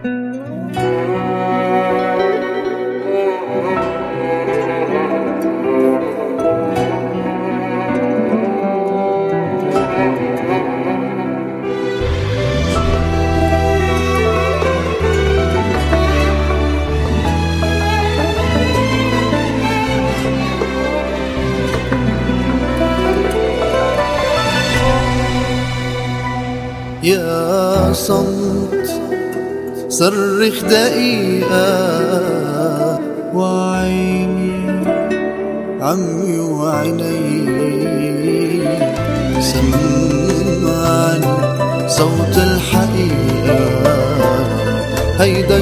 يا صمت صرخ دقيقة وعيني عمي وعيني سمعني صوت الحقيقة. هيدا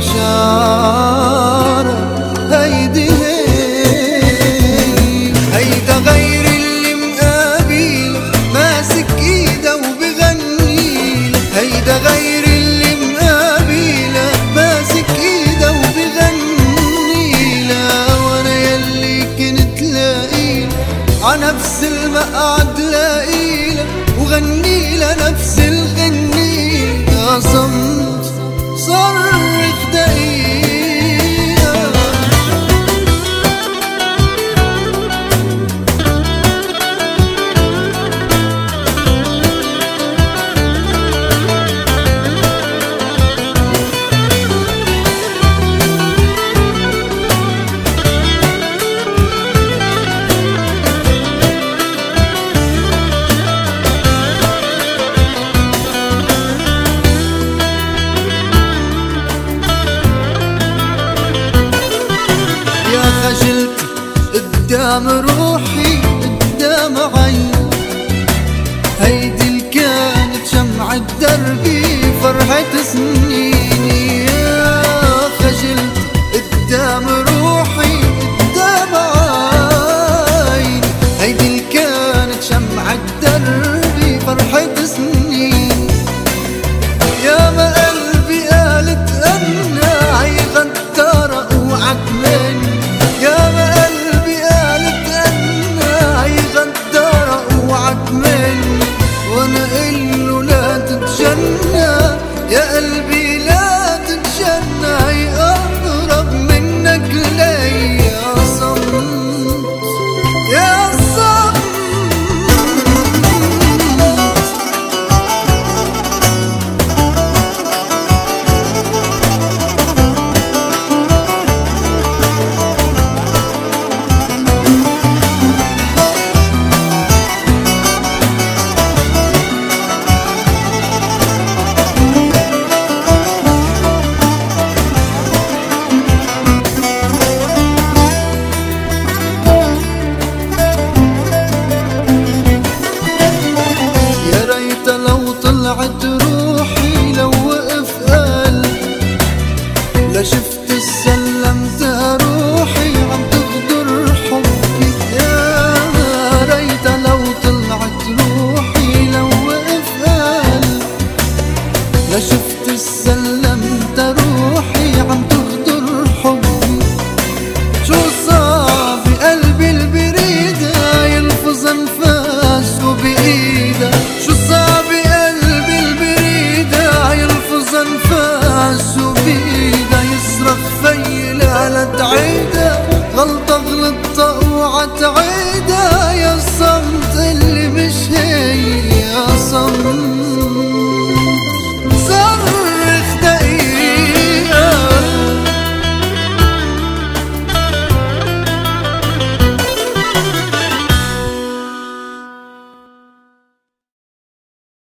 شعرك هيدي هيدا غير اللي مقابل ماسك ايده وبغني. هيدا غير اللي مقابله ماسك ايده وبغني لا. وانا يلي كنت لاقيله عنفس المقعد لاقيله وغني لنفس الغني. يا صمت صرخ دقيقة. خجلت قدام روحي قدام عيني. هيدي اللي كانت شمعة دربي فرحة سنيني. يا خجلت قدام روحي قدام عيني. هيدي اللي كانت شمعة دربي فرحة سنيني. يا ما قلبي قالت أنا هي غدارة وعتماني. يا ما قلبي قالت أنا هي غدارة وعتماني. وانا قله لا تتجنى يا قلبي لا تتجنى. يقرب منك لي يا صمت يا صمت. طلعت روحي لو وقف قلبي لا شفت سلمتها روحي عم تغدر حبي. يا ريت لو طلعت روحي لو وقف قلبي لا شفت